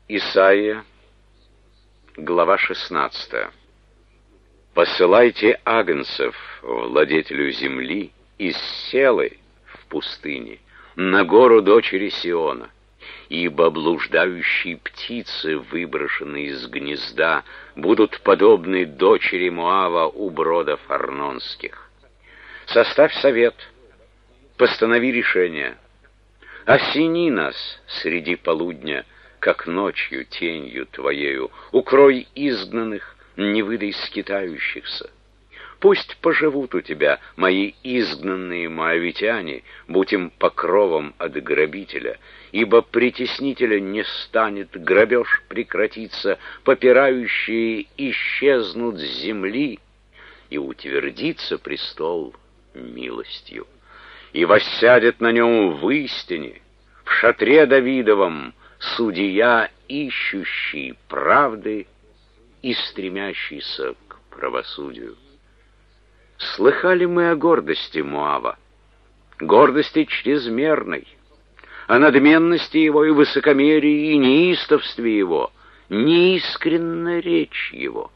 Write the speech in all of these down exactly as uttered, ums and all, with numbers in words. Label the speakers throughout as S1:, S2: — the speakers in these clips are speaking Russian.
S1: Исайя, глава шестнадцатая. «Посылайте агнцев владетелю земли из Селы в пустыне, на гору дочери Сиона, ибо блуждающие птицы, выброшенные из гнезда, будут подобны дочери Моава у бродов Арнонских. Составь совет, постанови решение, осени нас среди полудня, как ночью тенью твоею, укрой изгнанных, не выдай скитающихся. Пусть поживут у тебя мои изгнанные моавитяне, будь им покровом от грабителя, ибо притеснителя не станет, грабеж прекратится, попирающие исчезнут с земли, и утвердится престол милостью, и воссядет на нем в истине, в шатре Давидовом, судья, ищущий правды и стремящийся к правосудию. Слыхали мы о гордости Моава, гордости чрезмерной, о надменности его и высокомерии, и неистовстве его, неискренна речь его.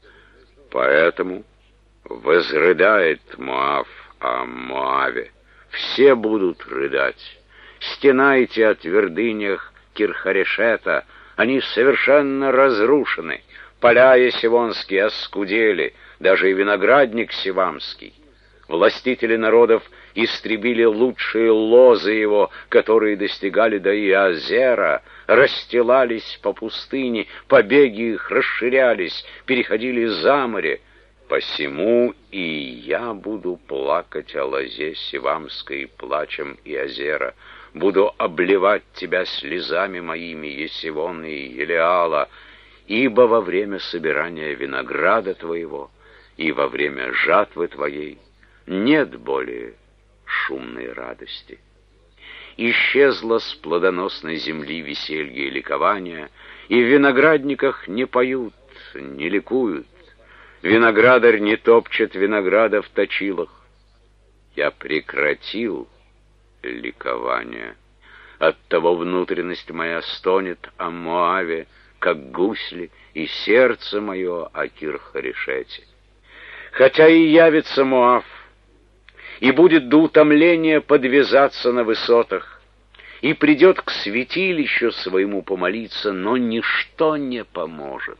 S1: Поэтому возрыдает Моав о Моаве, все будут рыдать. Стенайте о твердынях Кирхарешета, они совершенно разрушены, поля есивонские оскудели, даже и виноградник сивамский. Властители народов истребили лучшие лозы его, которые достигали до Иозера, расстилались по пустыне, побеги их расширялись, переходили за море. Посему и я буду плакать о лозе сивамской плачем Иозера, буду обливать тебя слезами моими, Есивон и Елеала, ибо во время собирания винограда твоего и во время жатвы твоей нет более шумной радости. Исчезло с плодоносной земли веселье и ликование, и в виноградниках не поют, не ликуют, виноградарь не топчет винограда в точилах. Я прекратил ликование, оттого внутренность моя стонет о Моаве, как гусли, и сердце мое о Кирхарешете. Хотя и явится Моав, и будет до утомления подвязаться на высотах, и придет к святилищу своему помолиться, но ничто не поможет.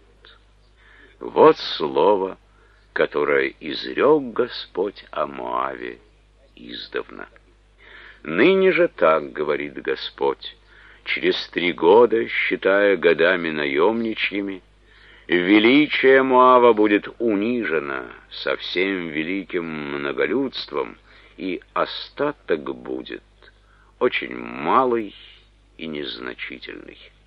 S1: Вот слово, которое изрек Господь о Моаве издавна. Ныне же так говорит Господь: через три года, считая годами наемничьими, величие Моава будет унижено со всем великим многолюдством, и остаток будет очень малый и незначительный.